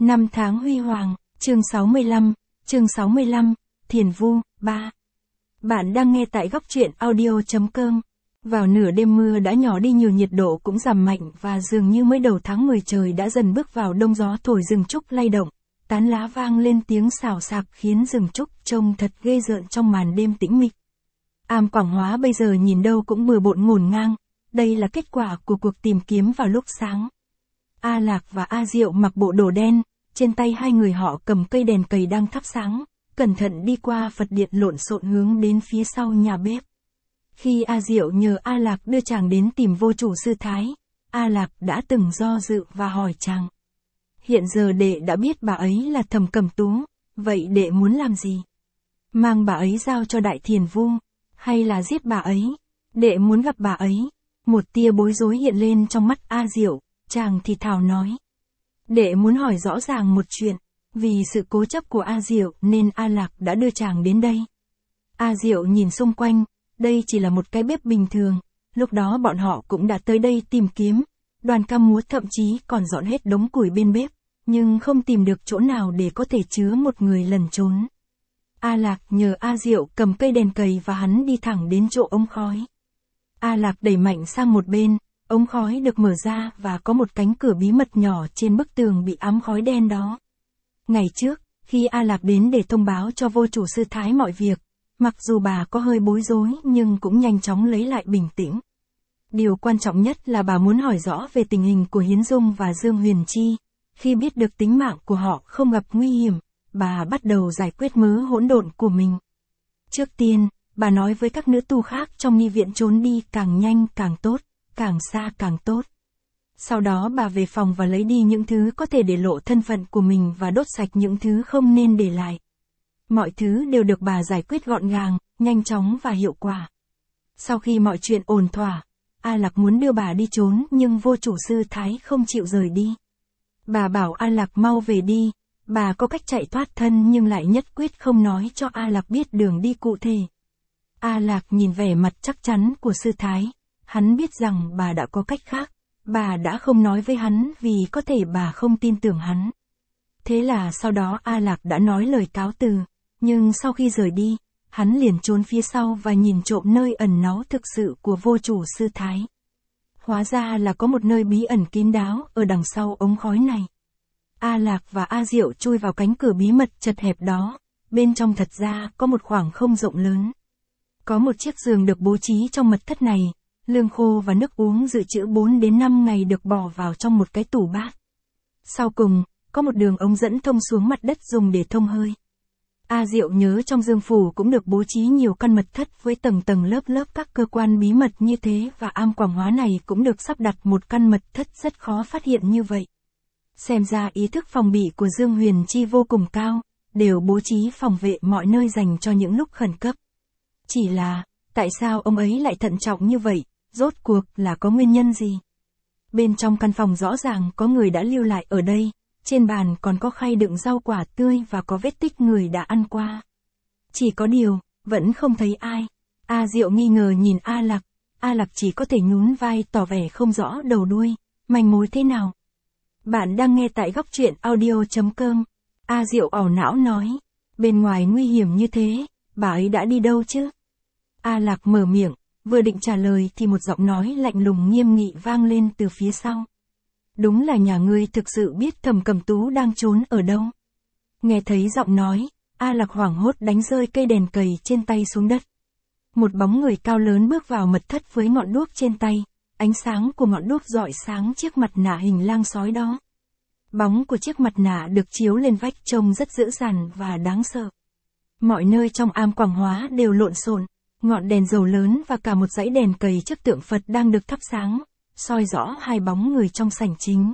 Năm tháng huy hoàng, chương 65, Thiền Vu, 3. Bạn đang nghe tại góc truyện audio.com. Vào nửa đêm mưa đã nhỏ đi nhiều, nhiệt độ cũng giảm mạnh và dường như mới đầu tháng 10 trời đã dần bước vào đông, gió thổi rừng trúc lay động, tán lá vang lên tiếng xào xạc khiến rừng trúc trông thật ghê rợn trong màn đêm tĩnh mịch. Am Quảng Hóa bây giờ nhìn đâu cũng bừa bộn ngổn ngang, đây là kết quả của cuộc tìm kiếm vào lúc sáng. A Lạc và A Diệu mặc bộ đồ đen, trên tay hai người họ cầm cây đèn cầy đang thắp sáng, cẩn thận đi qua Phật điện lộn xộn hướng đến phía sau nhà bếp. Khi A Diệu nhờ A Lạc đưa chàng đến tìm vô chủ sư Thái, A Lạc đã từng do dự và hỏi chàng. Hiện giờ đệ đã biết bà ấy là Thẩm Cẩm Tú, vậy đệ muốn làm gì? Mang bà ấy giao cho Đại Thiền Vu, hay là giết bà ấy? Đệ muốn gặp bà ấy. Một tia bối rối hiện lên trong mắt A Diệu, chàng thì thào nói. Đệ muốn hỏi rõ ràng một chuyện, vì sự cố chấp của A Diệu nên A Lạc đã đưa chàng đến đây. A Diệu nhìn xung quanh, đây chỉ là một cái bếp bình thường, lúc đó bọn họ cũng đã tới đây tìm kiếm, đoàn ca múa thậm chí còn dọn hết đống củi bên bếp, nhưng không tìm được chỗ nào để có thể chứa một người lẩn trốn. A Lạc nhờ A Diệu cầm cây đèn cầy và hắn đi thẳng đến chỗ ống khói. A Lạc đẩy mạnh sang một bên, ống khói được mở ra và có một cánh cửa bí mật nhỏ trên bức tường bị ám khói đen đó. Ngày trước, khi A Lạc đến để thông báo cho vô chủ sư Thái mọi việc, mặc dù bà có hơi bối rối nhưng cũng nhanh chóng lấy lại bình tĩnh. Điều quan trọng nhất là bà muốn hỏi rõ về tình hình của Hiến Dung và Dương Huyền Chi. Khi biết được tính mạng của họ không gặp nguy hiểm, bà bắt đầu giải quyết mớ hỗn độn của mình. Trước tiên, bà nói với các nữ tu khác trong ni viện trốn đi càng nhanh càng tốt, càng xa càng tốt. Sau đó bà về phòng và lấy đi những thứ có thể để lộ thân phận của mình và đốt sạch những thứ không nên để lại. Mọi thứ đều được bà giải quyết gọn gàng, nhanh chóng và hiệu quả. Sau khi mọi chuyện ổn thỏa, A Lạc muốn đưa bà đi trốn nhưng vô chủ sư Thái không chịu rời đi. Bà bảo A Lạc mau về đi, bà có cách chạy thoát thân nhưng lại nhất quyết không nói cho A Lạc biết đường đi cụ thể. A Lạc nhìn vẻ mặt chắc chắn của sư Thái, hắn biết rằng bà đã có cách khác, bà đã không nói với hắn vì có thể bà không tin tưởng hắn. Thế là sau đó A Lạc đã nói lời cáo từ, nhưng sau khi rời đi, hắn liền trốn phía sau và nhìn trộm nơi ẩn náu thực sự của vô chủ sư Thái. Hóa ra là có một nơi bí ẩn kín đáo ở đằng sau ống khói này. A Lạc và A Diệu chui vào cánh cửa bí mật chật hẹp đó, bên trong thật ra có một khoảng không rộng lớn. Có một chiếc giường được bố trí trong mật thất này, lương khô và nước uống dự trữ 4 đến 5 ngày được bỏ vào trong một cái tủ bát. Sau cùng, có một đường ống dẫn thông xuống mặt đất dùng để thông hơi. A Diệu nhớ trong dương phủ cũng được bố trí nhiều căn mật thất với tầng tầng lớp lớp các cơ quan bí mật như thế và Am Quảng Hóa này cũng được sắp đặt một căn mật thất rất khó phát hiện như vậy. Xem ra ý thức phòng bị của Dương Huyền Chi vô cùng cao, đều bố trí phòng vệ mọi nơi dành cho những lúc khẩn cấp. Chỉ là, tại sao ông ấy lại thận trọng như vậy, rốt cuộc là có nguyên nhân gì? Bên trong căn phòng rõ ràng có người đã lưu lại ở đây, trên bàn còn có khay đựng rau quả tươi và có vết tích người đã ăn qua. Chỉ có điều, vẫn không thấy ai. A Diệu nghi ngờ nhìn A Lạc chỉ có thể nhún vai tỏ vẻ không rõ đầu đuôi, manh mối thế nào. Bạn đang nghe tại góc truyện audio.com. A Diệu ảo não nói, bên ngoài nguy hiểm như thế, bà ấy đã đi đâu chứ? A Lạc mở miệng, vừa định trả lời thì một giọng nói lạnh lùng nghiêm nghị vang lên từ phía sau. Đúng là nhà ngươi thực sự biết Thẩm Cẩm Tú đang trốn ở đâu. Nghe thấy giọng nói, A Lạc hoảng hốt đánh rơi cây đèn cầy trên tay xuống đất. Một bóng người cao lớn bước vào mật thất với ngọn đuốc trên tay, ánh sáng của ngọn đuốc rọi sáng chiếc mặt nạ hình lang sói đó. Bóng của chiếc mặt nạ được chiếu lên vách trông rất dữ dằn và đáng sợ. Mọi nơi trong Am Quảng Hóa đều lộn xộn, ngọn đèn dầu lớn và cả một dãy đèn cầy trước tượng Phật đang được thắp sáng, soi rõ hai bóng người trong sảnh chính.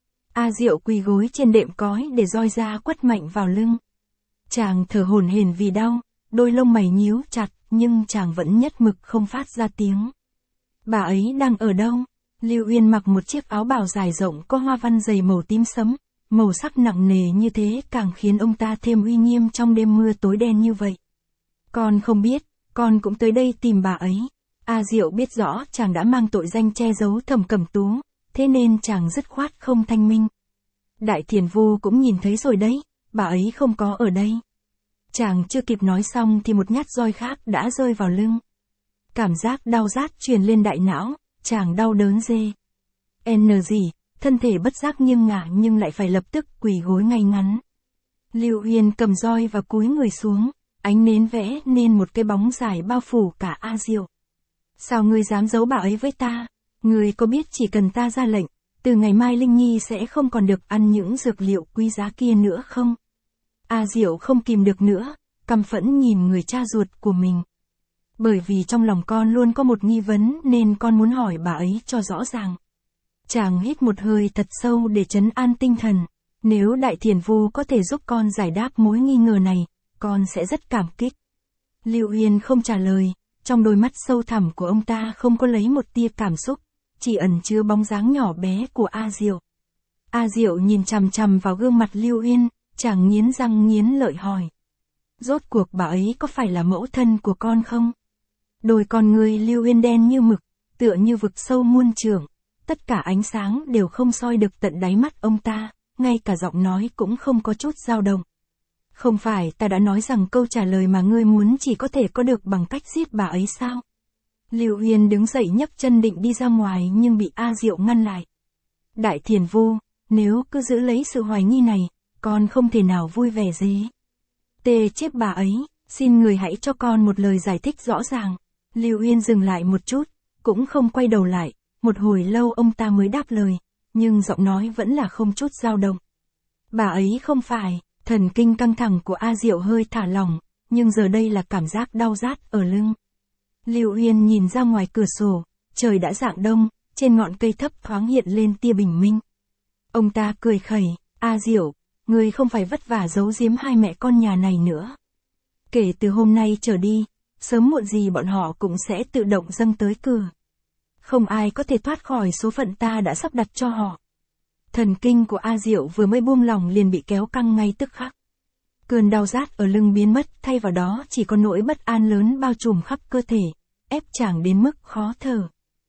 A Diệu quỳ gối trên đệm cói để roi ra quất mạnh vào lưng. Chàng thở hổn hển vì đau, đôi lông mày nhíu chặt, nhưng chàng vẫn nhất mực không phát ra tiếng. Bà ấy đang ở đâu? Lưu Uyên mặc một chiếc áo bào dài rộng có hoa văn dày màu tím sẫm, màu sắc nặng nề như thế càng khiến ông ta thêm uy nghiêm trong đêm mưa tối đen như vậy. Con không biết, con cũng tới đây tìm bà ấy. A Diệu biết rõ chàng đã mang tội danh che giấu Thẩm Cẩm Tú, thế nên chàng dứt khoát không thanh minh. Đại Thiền Vu cũng nhìn thấy rồi đấy, bà ấy không có ở đây. Chàng chưa kịp nói xong thì một nhát roi khác đã rơi vào lưng. Cảm giác đau rát truyền lên đại não, chàng đau đớn rê. Gì, thân thể bất giác nghiêng ngả nhưng lại phải lập tức quỳ gối ngay ngắn. Lưu Uyên cầm roi và cúi người xuống, ánh nến vẽ nên một cái bóng dài bao phủ cả A Diệu. Sao ngươi dám giấu bà ấy với ta? Ngươi có biết chỉ cần ta ra lệnh, từ ngày mai Linh Nhi sẽ không còn được ăn những dược liệu quý giá kia nữa không? A Diệu không kìm được nữa, căm phẫn nhìn người cha ruột của mình. Bởi vì trong lòng con luôn có một nghi vấn nên con muốn hỏi bà ấy cho rõ ràng. Chàng hít một hơi thật sâu để trấn an tinh thần. Nếu Đại Thiền Vu có thể giúp con giải đáp mối nghi ngờ này, con sẽ rất cảm kích. Lưu Uyên không trả lời, trong đôi mắt sâu thẳm của ông ta không có lấy một tia cảm xúc, chỉ ẩn chứa bóng dáng nhỏ bé của A Diệu. A Diệu nhìn chằm chằm vào gương mặt Lưu Uyên, chàng nghiến răng nghiến lợi hỏi. Rốt cuộc bà ấy có phải là mẫu thân của con không? Đôi con người Lưu Uyên đen như mực, tựa như vực sâu muôn trượng, tất cả ánh sáng đều không soi được tận đáy mắt ông ta, ngay cả giọng nói cũng không có chút dao động. Không phải ta đã nói rằng câu trả lời mà ngươi muốn chỉ có thể có được bằng cách giết bà ấy sao? Lưu Uyên đứng dậy nhấc chân định đi ra ngoài nhưng bị A Diệu ngăn lại. Đại Thiền Vu, nếu cứ giữ lấy sự hoài nghi này, con không thể nào vui vẻ gì. Tê chết bà ấy, xin người hãy cho con một lời giải thích rõ ràng. Lưu Uyên dừng lại một chút, cũng không quay đầu lại, một hồi lâu ông ta mới đáp lời, nhưng giọng nói vẫn là không chút dao động. Bà ấy không phải. Thần kinh căng thẳng của A Diệu hơi thả lỏng, nhưng giờ đây là cảm giác đau rát ở lưng. Lưu Uyên nhìn ra ngoài cửa sổ, trời đã rạng đông, trên ngọn cây thấp thoáng hiện lên tia bình minh. Ông ta cười khẩy, A Diệu, ngươi không phải vất vả giấu giếm hai mẹ con nhà này nữa. Kể từ hôm nay trở đi, sớm muộn gì bọn họ cũng sẽ tự động dâng tới cửa. Không ai có thể thoát khỏi số phận ta đã sắp đặt cho họ. Thần kinh của A Diệu vừa mới buông lỏng liền bị kéo căng ngay tức khắc. Cơn đau rát ở lưng biến mất, thay vào đó chỉ có nỗi bất an lớn bao trùm khắp cơ thể, ép chàng đến mức khó thở.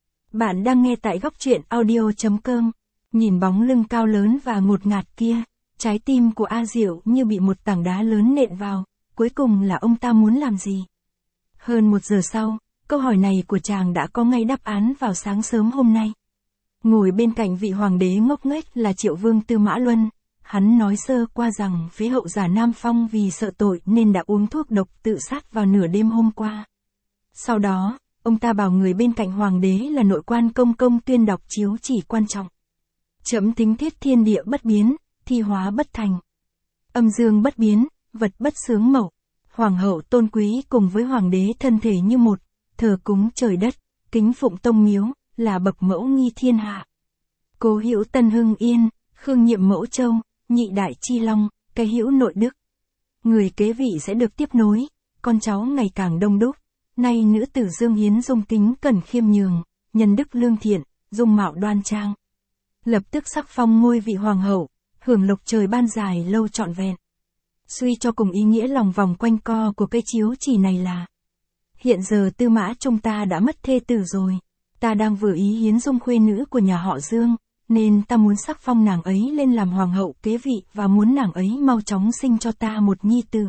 Bạn đang nghe tại góc truyện audio.com. Nhìn bóng lưng cao lớn và ngột ngạt kia, trái tim của A Diệu như bị một tảng đá lớn nện vào, cuối cùng là ông ta muốn làm gì? Hơn 1 giờ sau, câu hỏi này của chàng đã có ngay đáp án vào sáng sớm hôm nay. Ngồi bên cạnh vị hoàng đế ngốc nghếch là Triệu Vương Tư Mã Luân, hắn nói sơ qua rằng phế hậu giả Nam Phong vì sợ tội nên đã uống thuốc độc tự sát vào nửa đêm hôm qua. Sau đó, ông ta bảo người bên cạnh hoàng đế là nội quan Công Công tuyên đọc chiếu chỉ quan trọng. Chấm tính thiết thiên địa bất biến, thi hóa bất thành. Âm dương bất biến, vật bất xướng mậu. Hoàng hậu tôn quý cùng với hoàng đế thân thể như một, thờ cúng trời đất, kính phụng tông miếu, là bậc mẫu nghi thiên hạ. Cố hữu Tân Hưng Yên, Khương Nhiệm Mẫu Châu, Nhị Đại Chi Long, cái hữu nội đức. Người kế vị sẽ được tiếp nối, con cháu ngày càng đông đúc. Nay nữ tử Dương Hiến dung kính cẩn khiêm nhường, nhân đức lương thiện, dung mạo đoan trang. Lập tức sắc phong ngôi vị hoàng hậu, hưởng lộc trời ban dài lâu trọn vẹn. Suy cho cùng ý nghĩa lòng vòng quanh co của cây chiếu chỉ này là: hiện giờ Tư Mã chúng ta đã mất thê tử rồi. Ta đang vừa ý hiến dung khuê nữ của nhà họ Dương, nên ta muốn sắc phong nàng ấy lên làm hoàng hậu kế vị và muốn nàng ấy mau chóng sinh cho ta một nhi tử.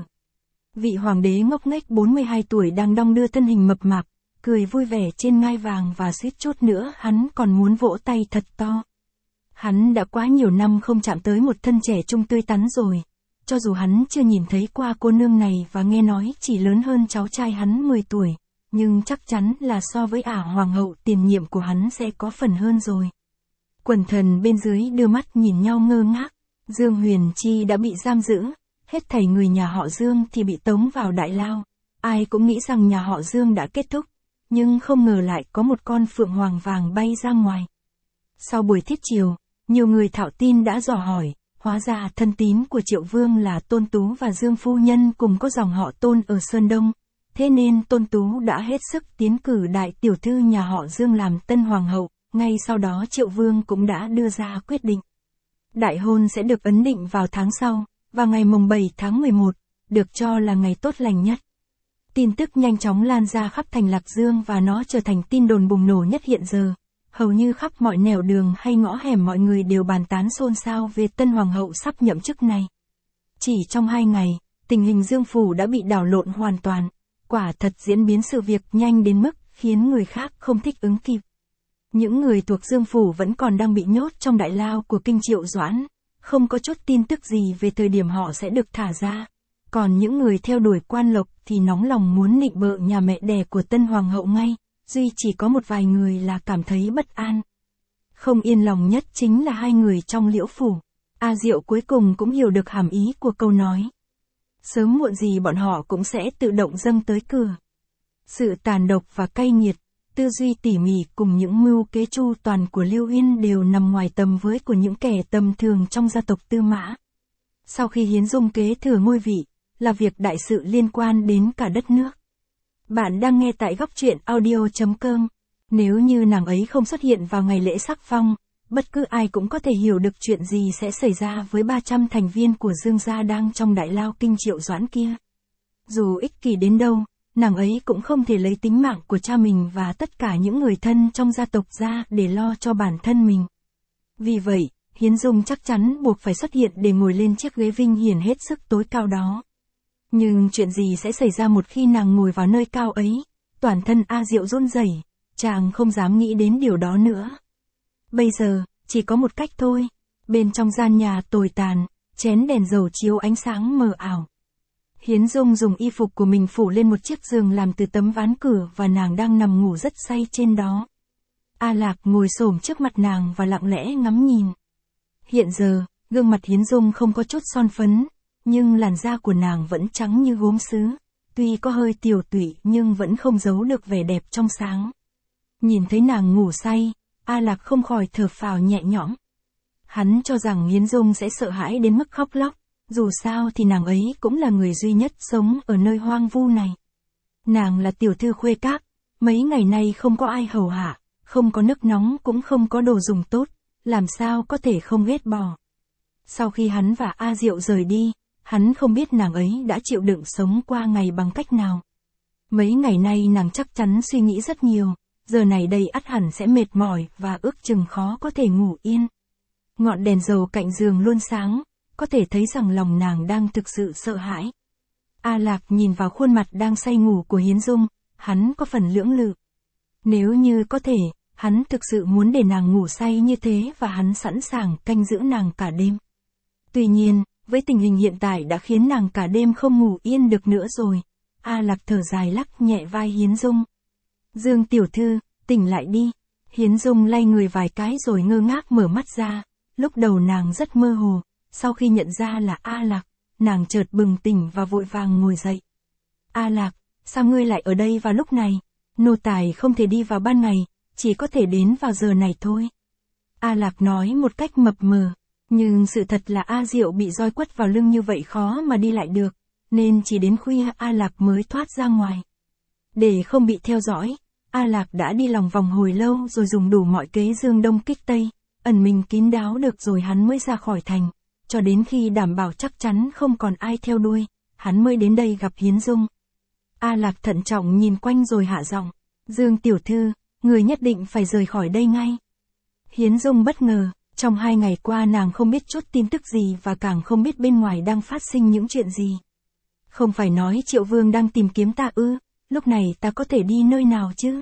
Vị hoàng đế ngốc nghếch 42 tuổi đang đong đưa thân hình mập mạp, cười vui vẻ trên ngai vàng và suýt chút nữa hắn còn muốn vỗ tay thật to. Hắn đã quá nhiều năm không chạm tới một thân trẻ trung tươi tắn rồi. Cho dù hắn chưa nhìn thấy qua cô nương này và nghe nói chỉ lớn hơn cháu trai hắn 10 tuổi. Nhưng chắc chắn là so với ả hoàng hậu tiền nhiệm của hắn sẽ có phần hơn rồi. Quần thần bên dưới đưa mắt nhìn nhau ngơ ngác. Dương Huyền Chi đã bị giam giữ, hết thảy người nhà họ Dương thì bị tống vào đại lao. Ai cũng nghĩ rằng nhà họ Dương đã kết thúc, nhưng không ngờ lại có một con phượng hoàng vàng bay ra ngoài. Sau buổi thiết triều, nhiều người thạo tin đã dò hỏi, hóa ra thân tín của Triệu Vương là Tôn Tú và Dương Phu Nhân cùng có dòng họ Tôn ở Sơn Đông. Thế nên Tôn Tú đã hết sức tiến cử đại tiểu thư nhà họ Dương làm tân hoàng hậu, ngay sau đó Triệu Vương cũng đã đưa ra quyết định. Đại hôn sẽ được ấn định vào tháng sau, vào ngày mùng 7 tháng 11, được cho là ngày tốt lành nhất. Tin tức nhanh chóng lan ra khắp thành Lạc Dương và nó trở thành tin đồn bùng nổ nhất hiện giờ. hầu như khắp mọi nẻo đường hay ngõ hẻm mọi người đều bàn tán xôn xao về tân hoàng hậu sắp nhậm chức này. Chỉ trong 2 ngày, tình hình Dương Phủ đã bị đảo lộn hoàn toàn, quả thật diễn biến sự việc nhanh đến mức khiến người khác không thích ứng kịp. Những người thuộc Dương Phủ vẫn còn đang bị nhốt trong đại lao của Kinh Triệu Doãn, không có chút tin tức gì về thời điểm họ sẽ được thả ra. Còn những người theo đuổi quan lộc thì nóng lòng muốn nịnh bợ nhà mẹ đẻ của tân hoàng hậu ngay, duy chỉ có một vài người là cảm thấy bất an. Không yên lòng nhất chính là 2 người trong Liễu Phủ. A Diệu cuối cùng cũng hiểu được hàm ý của câu nói. Sớm muộn gì bọn họ cũng sẽ tự động dâng tới cửa. Sự tàn độc và cay nghiệt, tư duy tỉ mỉ cùng những mưu kế chu toàn của Lưu Uyên đều nằm ngoài tầm với của những kẻ tầm thường trong gia tộc Tư Mã. Sau khi Hiến Dung kế thừa ngôi vị, là việc đại sự liên quan đến cả đất nước. Bạn đang nghe tại Góc Truyện Audio.com. Nếu như nàng ấy không xuất hiện vào ngày lễ sắc phong, bất cứ ai cũng có thể hiểu được chuyện gì sẽ xảy ra với 300 thành viên của Dương gia đang trong đại lao Kinh Triệu Doãn kia. Dù ích kỷ đến đâu, nàng ấy cũng không thể lấy tính mạng của cha mình và tất cả những người thân trong gia tộc ra để lo cho bản thân mình. Vì vậy, Hiến Dung chắc chắn buộc phải xuất hiện để ngồi lên chiếc ghế vinh hiển hết sức tối cao đó. Nhưng chuyện gì sẽ xảy ra một khi nàng ngồi vào nơi cao ấy? Toàn thân A Diệu run rẩy, chàng không dám nghĩ đến điều đó nữa. Bây giờ, chỉ có một cách thôi. Bên trong gian nhà tồi tàn, chén đèn dầu chiếu ánh sáng mờ ảo. Hiến Dung dùng y phục của mình phủ lên một chiếc giường làm từ tấm ván cửa và nàng đang nằm ngủ rất say trên đó. A Lạc ngồi xổm trước mặt nàng và lặng lẽ ngắm nhìn. Hiện giờ, gương mặt Hiến Dung không có chút son phấn, nhưng làn da của nàng vẫn trắng như gốm sứ, tuy có hơi tiều tụy nhưng vẫn không giấu được vẻ đẹp trong sáng. Nhìn thấy nàng ngủ say, A Lạc không khỏi thở phào nhẹ nhõm. Hắn cho rằng Hiến Dung sẽ sợ hãi đến mức khóc lóc, dù sao thì nàng ấy cũng là người duy nhất sống ở nơi hoang vu này. Nàng là tiểu thư khuê các, mấy ngày nay không có ai hầu hạ, không có nước nóng cũng không có đồ dùng tốt, làm sao có thể không ghét bỏ. Sau khi hắn và A Diệu rời đi, hắn không biết nàng ấy đã chịu đựng sống qua ngày bằng cách nào. Mấy ngày nay nàng chắc chắn suy nghĩ rất nhiều, giờ này đây ắt hẳn sẽ mệt mỏi và ước chừng khó có thể ngủ yên. Ngọn đèn dầu cạnh giường luôn sáng, có thể thấy rằng lòng nàng đang thực sự sợ hãi. A Lạc nhìn vào khuôn mặt đang say ngủ của Hiến Dung, hắn có phần lưỡng lự. Nếu như có thể, hắn thực sự muốn để nàng ngủ say như thế và hắn sẵn sàng canh giữ nàng cả đêm. Tuy nhiên, với tình hình hiện tại đã khiến nàng cả đêm không ngủ yên được nữa rồi. A Lạc thở dài lắc nhẹ vai Hiến Dung. Dương tiểu thư, tỉnh lại đi. Hiến Dung lay người vài cái rồi ngơ ngác mở mắt ra. Lúc đầu nàng rất mơ hồ, sau khi nhận ra là A Lạc, nàng chợt bừng tỉnh và vội vàng ngồi dậy. A Lạc, sao ngươi lại ở đây vào lúc này? Nô tài không thể đi vào ban ngày, chỉ có thể đến vào giờ này thôi. A Lạc nói một cách mập mờ. Nhưng sự thật là A Diệu bị roi quất vào lưng như vậy khó mà đi lại được, nên chỉ đến khuya A Lạc mới thoát ra ngoài. Để không bị theo dõi, A Lạc đã đi lòng vòng hồi lâu rồi dùng đủ mọi kế dương đông kích tây, ẩn mình kín đáo được rồi hắn mới ra khỏi thành, cho đến khi đảm bảo chắc chắn không còn ai theo đuôi, hắn mới đến đây gặp Hiến Dung. A Lạc thận trọng nhìn quanh rồi hạ giọng, Dương tiểu thư, người nhất định phải rời khỏi đây ngay. Hiến Dung bất ngờ. Trong 2 ngày qua nàng không biết chút tin tức gì và càng không biết bên ngoài đang phát sinh những chuyện gì. Không phải nói Triệu Vương đang tìm kiếm ta ư, lúc này ta có thể đi nơi nào chứ?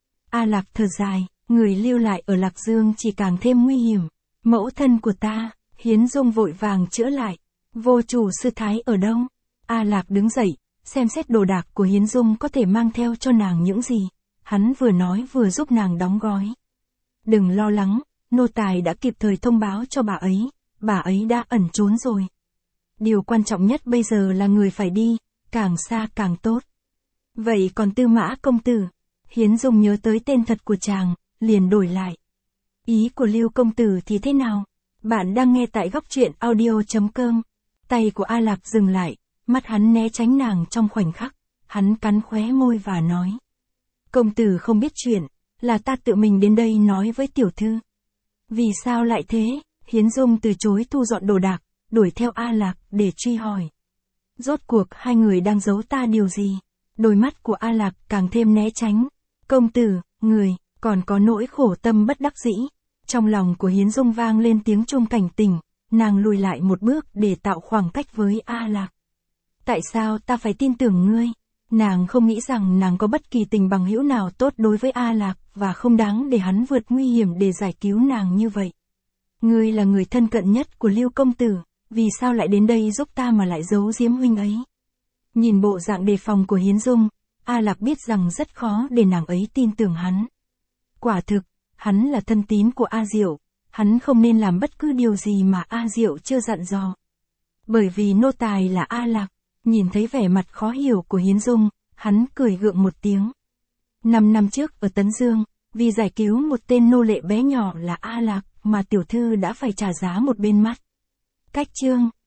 A Lạc thở dài, người lưu lại ở Lạc Dương chỉ càng thêm nguy hiểm. Mẫu thân của ta, Hiến Dung vội vàng chữa lại. Vô chủ sư thái ở đâu? A Lạc đứng dậy, xem xét đồ đạc của Hiến Dung có thể mang theo cho nàng những gì. Hắn vừa nói vừa giúp nàng đóng gói. Đừng lo lắng. Nô tài đã kịp thời thông báo cho bà ấy đã ẩn trốn rồi. Điều quan trọng nhất bây giờ là người phải đi, càng xa càng tốt. Vậy còn Tư Mã công tử? Hiến Dung nhớ tới tên thật của chàng, liền đổi lại. Ý của Lưu công tử thì thế nào? Bạn đang nghe tại Góc Truyện Audio.com. Tay của A Lạc dừng lại, mắt hắn né tránh nàng trong khoảnh khắc, hắn cắn khóe môi và nói. Công tử không biết chuyện, là ta tự mình đến đây nói với tiểu thư. Vì sao lại thế? Hiến Dung từ chối thu dọn đồ đạc, đuổi theo A Lạc để truy hỏi. Rốt cuộc 2 người đang giấu ta điều gì? Đôi mắt của A Lạc càng thêm né tránh. Công tử, người, còn có nỗi khổ tâm bất đắc dĩ. Trong lòng của Hiến Dung vang lên tiếng chuông cảnh tỉnh, nàng lùi lại một bước để tạo khoảng cách với A Lạc. Tại sao ta phải tin tưởng ngươi? Nàng không nghĩ rằng nàng có bất kỳ tình bằng hữu nào tốt đối với A Lạc, và không đáng để hắn vượt nguy hiểm để giải cứu nàng như vậy. Ngươi là người thân cận nhất của Lưu công tử, vì sao lại đến đây giúp ta mà lại giấu giếm huynh ấy? Nhìn bộ dạng đề phòng của Hiến Dung, A Lạc biết rằng rất khó để nàng ấy tin tưởng hắn. Quả thực, hắn là thân tín của A Diệu, hắn không nên làm bất cứ điều gì mà A Diệu chưa dặn dò. Bởi vì nô tài là A Lạc, nhìn thấy vẻ mặt khó hiểu của Hiến Dung, hắn cười gượng một tiếng. 5 năm trước ở Tấn Dương, vì giải cứu một tên nô lệ bé nhỏ là A Lạc, mà tiểu thư đã phải trả giá một bên mắt. Cách chương